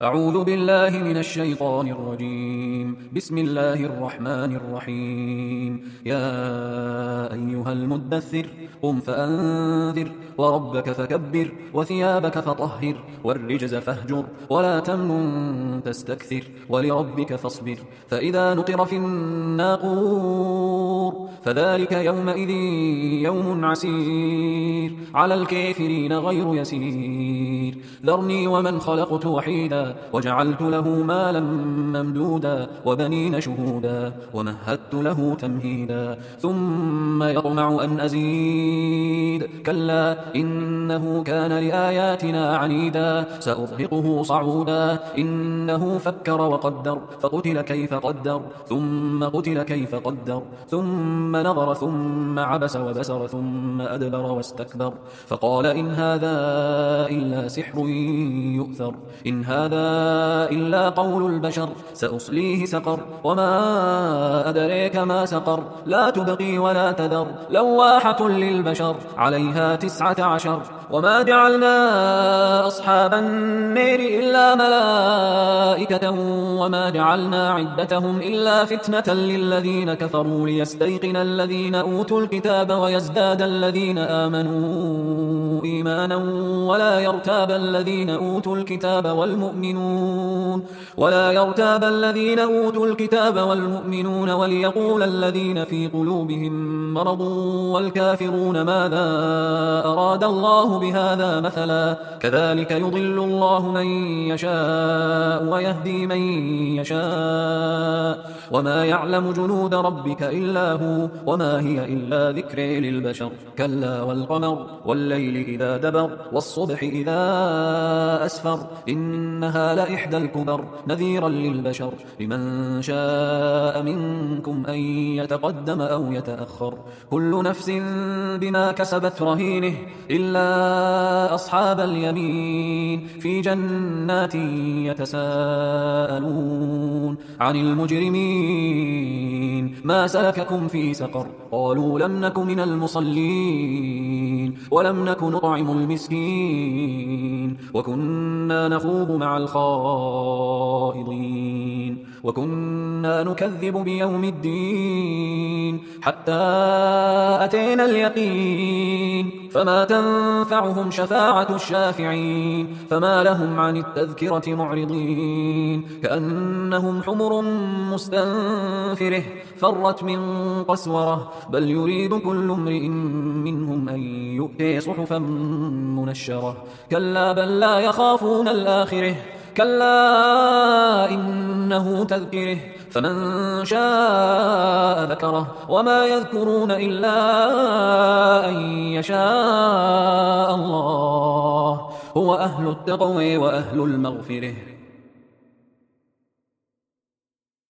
أعوذ بالله من الشيطان الرجيم. بسم الله الرحمن الرحيم. يا أيها المدثر قم فأنذر وربك فكبر وثيابك فطهر والرجز فاهجر ولا تمنن تستكثر ولربك فاصبر فإذا نقر في الناقور فذلك يومئذ يوم عسير على الكافرين غير يسير. ذرني ومن خلقت وحيدا وجعلت له مالا ممدودا وبنين شهودا ومهدت له تمهيدا ثم يطمع أن أزيد كلا إنه كان لآياتنا عنيدا سأرهقه صعودا إنه فكر وقدر فقتل كيف قدر ثم قتل كيف قدر ثم نظر ثم عبس وبسر ثم أدبر واستكبر فقال إن هذا إلا سحر يؤثر إن هذا إلا قول البشر سأصليه سقر وما أدريك ما سقر لا تبقي ولا تذر لواحة للبشر عليها 19 وما جعلنا أصحاب النير إلا ملائكة وما جعلنا عدتهم إلا فتنة للذين كفروا ليستيقن الذين أوتوا الكتاب ويزداد الذين آمنوا إيمانا ولا يرتاب الذين أوتوا الكتاب والمؤمنون وليقول الذين في قلوبهم مرض والكافرون ماذا أراد الله بهذا مثلا كذلك يضل الله من يشاء ويهدي من يشاء وما يعلم جنود ربك إلا هو وما هي إلا ذكر للبشر كلا والقمر والليل إذا دبر والصبح إذا أسفر إنها لإحدى الكبر نذيرا للبشر لمن شاء منكم أن يتقدم أو يتأخر كل نفس بما كسبت رهينه إلا أصحاب اليمين في جنات يتساءلون عن المجرمين ما سلككم في سقر قالوا لم نك من المصلين ولم نك نطعم المسكين وكنا نخوض مع الخائضين وكنا نكذب بيوم الدين حتى أتينا اليقين فما تنفعهم شفاعة الشافعين فما لهم عن التذكرة معرضين كأنهم حمر مستنفره فرت من قسورة بل يريد كل امرئ منهم أن يؤتي صحفا منشرة كلا بل لا يخافون الآخرة كلا إنه تذكره فمن شاء ذكره وما يذكرون إلا أن يشاء الله هو أهل التقوى وأهل المغفرة